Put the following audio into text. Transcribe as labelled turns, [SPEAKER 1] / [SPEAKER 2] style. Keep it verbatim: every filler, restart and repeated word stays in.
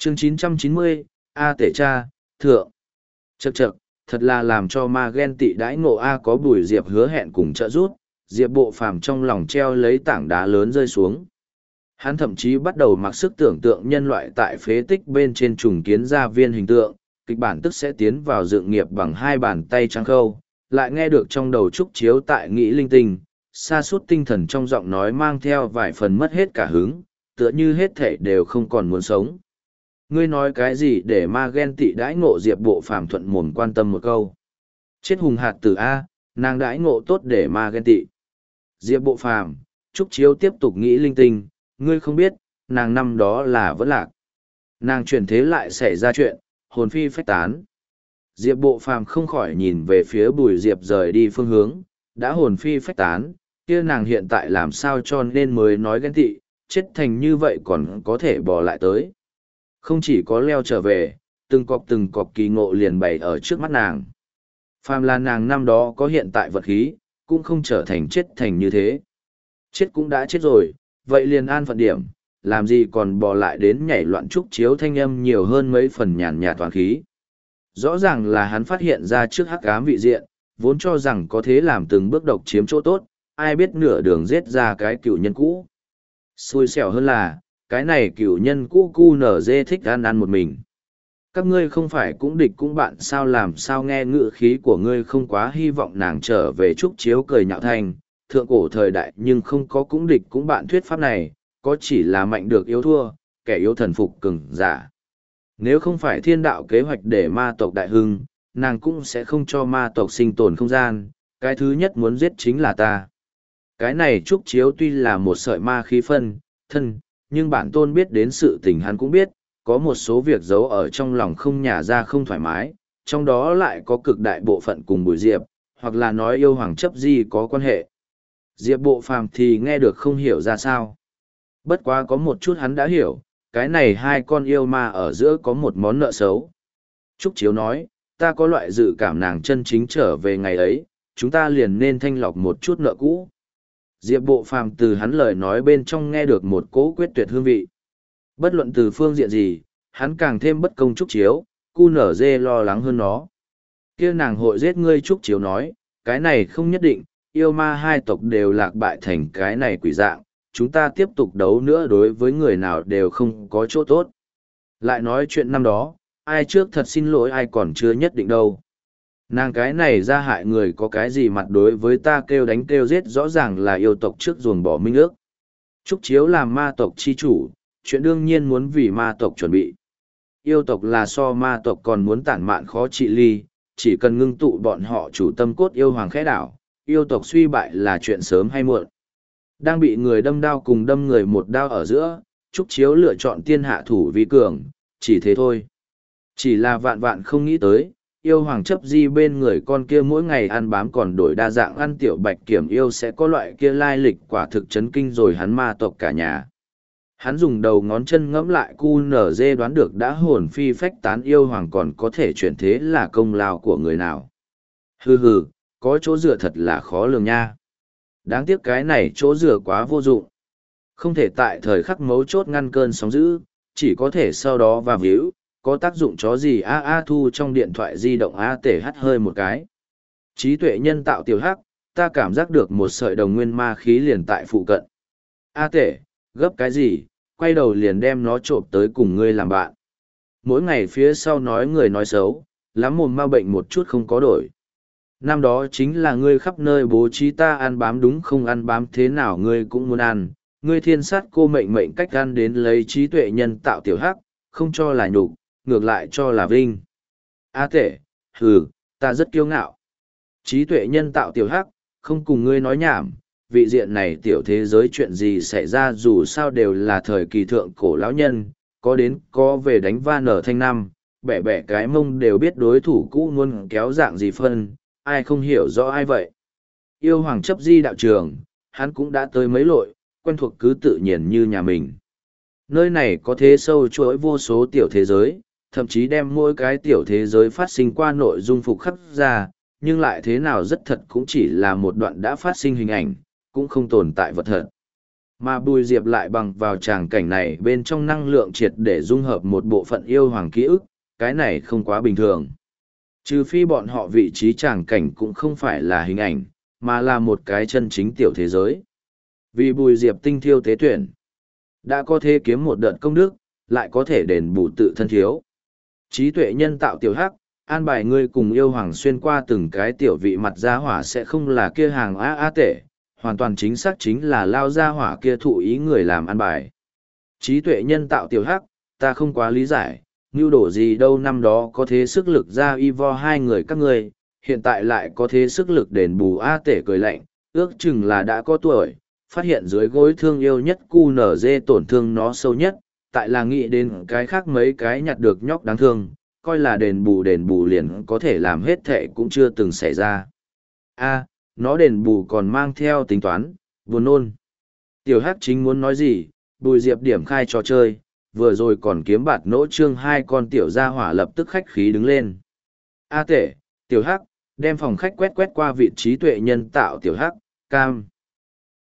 [SPEAKER 1] chương chín trăm chín mươi, A Tể Cha, Thượng. Chậc chậc, thật là làm cho ma ghen tị đãi ngộ A có Bùi Diệp hứa hẹn cùng trợ giúp, Diệp Bộ Phàm trong lòng treo lấy tảng đá lớn rơi xuống. Hắn thậm chí bắt đầu mặc sức tưởng tượng nhân loại tại phế tích bên trên trùng kiến ra viên hình tượng, kịch bản tức sẽ tiến vào dựng nghiệp bằng hai bàn tay trắng khâu, lại nghe được trong đầu Trúc Chiếu tại nghĩ linh tinh, sa sút tinh thần trong giọng nói mang theo vài phần mất hết cả hứng, tựa như hết thể đều không còn muốn sống. Ngươi nói cái gì để ma ghen tị đãi ngộ Diệp Bộ Phàm thuận mồm quan tâm một câu. Chết hùng hạt tử A, nàng đãi ngộ tốt để ma ghen tị. Diệp Bộ Phàm, Trúc Chiếu tiếp tục nghĩ linh tinh, ngươi không biết, nàng năm đó là vẫn lạc. Nàng chuyển thế lại xảy ra chuyện, hồn phi phách tán. Diệp Bộ Phàm không khỏi nhìn về phía Bùi Diệp rời đi phương hướng, đã hồn phi phách tán, kia nàng hiện tại làm sao cho nên mới nói ghen tị, chết thành như vậy còn có thể bỏ lại tới. Không chỉ có leo trở về, từng cọc từng cọc kỳ ngộ liền bày ở trước mắt nàng. Phàm là nàng năm đó có hiện tại vật khí, cũng không trở thành chết thành như thế. Chết cũng đã chết rồi, vậy liền an phận điểm, làm gì còn bỏ lại đến nhảy loạn Trúc Chiếu thanh âm nhiều hơn mấy phần nhàn nhạt toàn khí. Rõ ràng là hắn phát hiện ra trước hắc ám vị diện, vốn cho rằng có thế làm từng bước độc chiếm chỗ tốt, ai biết nửa đường giết ra cái cựu nhân cũ. Xui xẻo hơn là, cái này cựu nhân cũ cu nở dê thích ăn ăn một mình. Các ngươi không phải cũng địch cũng bạn sao, làm sao nghe ngữ khí của ngươi không quá hy vọng nàng trở về Trúc Chiếu cười nhạo thành, thượng cổ thời đại nhưng không có cũng địch cũng bạn thuyết pháp này, có chỉ là mạnh được yếu thua, kẻ yếu thần phục cường giả. Nếu không phải thiên đạo kế hoạch để ma tộc đại hưng, nàng cũng sẽ không cho ma tộc sinh tồn không gian, cái thứ nhất muốn giết chính là ta. Cái này Trúc Chiếu tuy là một sợi ma khí phân, thân, nhưng bản tôn biết đến sự tình hắn cũng biết, có một số việc giấu ở trong lòng không nhả ra không thoải mái, trong đó lại có cực đại bộ phận cùng Bùi Diệp, hoặc là nói yêu hoàng chấp di có quan hệ. Diệp Bộ Phàm thì nghe được không hiểu ra sao. Bất quá có một chút hắn đã hiểu, cái này hai con yêu ma ở giữa có một món nợ xấu. Trúc Chiếu nói, ta có loại dự cảm nàng chân chính trở về ngày ấy, chúng ta liền nên thanh lọc một chút nợ cũ. Diệp Bộ Phàm từ hắn lời nói bên trong nghe được một cỗ quyết tuyệt hương vị. Bất luận từ phương diện gì, hắn càng thêm bất công Trúc Chiếu, cu nở dê lo lắng hơn nó. Kia nàng hội giết ngươi. Trúc Chiếu nói, cái này không nhất định, yêu ma hai tộc đều lạc bại thành cái này quỷ dạng, chúng ta tiếp tục đấu nữa đối với người nào đều không có chỗ tốt. Lại nói chuyện năm đó, ai trước thật xin lỗi ai còn chưa nhất định đâu. Nàng cái này ra hại người có cái gì mặt đối với ta kêu đánh kêu giết, rõ ràng là yêu tộc trước ruồng bỏ minh ước. Trúc Chiếu làm ma tộc chi chủ, chuyện đương nhiên muốn vì ma tộc chuẩn bị. Yêu tộc là so ma tộc còn muốn tản mạn khó trị ly, chỉ cần ngưng tụ bọn họ chủ tâm cốt yêu hoàng khẽ đảo, yêu tộc suy bại là chuyện sớm hay muộn. Đang bị người đâm đao cùng đâm người một đao ở giữa, Trúc Chiếu lựa chọn tiên hạ thủ vi cường, chỉ thế thôi. Chỉ là vạn vạn không nghĩ tới, yêu hoàng chấp di bên người con kia mỗi ngày ăn bám còn đổi đa dạng ăn tiểu bạch kiểm yêu sẽ có loại kia lai lịch, quả thực chấn kinh rồi hắn ma tộc cả nhà. Hắn dùng đầu ngón chân ngẫm lại cu nở dê đoán được đã hồn phi phách tán yêu hoàng còn có thể chuyển thế là công lao của người nào. Hừ hừ, có chỗ dựa thật là khó lường nha. Đáng tiếc cái này chỗ dựa quá vô dụng. Không thể tại thời khắc mấu chốt ngăn cơn sóng dữ, chỉ có thể sau đó và víu, có tác dụng chó gì a a thu trong điện thoại di động a tể hắt hơi một cái. Trí tuệ nhân tạo tiểu hắc, ta cảm giác được một sợi đồng nguyên ma khí liền tại phụ cận. A tể, gấp cái gì, quay đầu liền đem nó trộm tới cùng ngươi làm bạn. Mỗi ngày phía sau nói người nói xấu, lắm mồm ma bệnh một chút không có đổi. Năm đó chính là ngươi khắp nơi bố trí ta ăn bám đúng không, ăn bám thế nào ngươi cũng muốn ăn, ngươi thiên sát cô mệnh mệnh cách ăn đến lấy trí tuệ nhân tạo tiểu hắc, không cho là nhục, ngược lại cho là vinh. A tể, hừ, ta rất kiêu ngạo. Trí tuệ nhân tạo tiểu hắc, không cùng ngươi nói nhảm, vị diện này tiểu thế giới chuyện gì xảy ra dù sao đều là thời kỳ thượng cổ lão nhân, có đến có về đánh va nở thanh năm, bẻ bẻ cái mông đều biết đối thủ cũ luôn kéo dạng gì phân, ai không hiểu rõ ai vậy. Yêu hoàng chấp di đạo trường, hắn cũng đã tới mấy lội, quen thuộc cứ tự nhiên như nhà mình. Nơi này có thế sâu chuỗi vô số tiểu thế giới, thậm chí đem mỗi cái tiểu thế giới phát sinh qua nội dung phục khắc ra, nhưng lại thế nào rất thật cũng chỉ là một đoạn đã phát sinh hình ảnh, cũng không tồn tại vật thật. Mà Bùi Diệp lại bằng vào tràng cảnh này bên trong năng lượng triệt để dung hợp một bộ phận yêu hoàng ký ức, cái này không quá bình thường. Trừ phi bọn họ vị trí tràng cảnh cũng không phải là hình ảnh, mà là một cái chân chính tiểu thế giới. Vì Bùi Diệp tinh thiêu tế tuyển, đã có thể kiếm một đợt công đức, lại có thể đền bù tự thân thiếu. Trí tuệ nhân tạo tiểu hắc, an bài ngươi cùng yêu hoàng xuyên qua từng cái tiểu vị mặt gia hỏa sẽ không là kia hàng a a tể, hoàn toàn chính xác chính là lao gia hỏa kia thụ ý người làm an bài. Trí tuệ nhân tạo tiểu hắc, ta không quá lý giải, nưu đổ gì đâu năm đó có thế sức lực ra y vo hai người các ngươi, hiện tại lại có thế sức lực đền bù a tể cười lạnh, ước chừng là đã có tuổi, phát hiện dưới gối thương yêu nhất cu nở dê tổn thương nó sâu nhất, tại là nghĩ đến cái khác mấy cái nhặt được nhóc đáng thương, coi là đền bù đền bù liền có thể làm hết thệ cũng chưa từng xảy ra. A, nó đền bù còn mang theo tính toán, buồn nôn. Tiểu Hắc chính muốn nói gì, Bùi Diệp điểm khai trò chơi, vừa rồi còn kiếm bạt nỗ trương hai con tiểu gia hỏa lập tức khách khí đứng lên. A tể, Tiểu Hắc, đem phòng khách quét quét qua vị trí tuệ nhân tạo Tiểu Hắc, cam.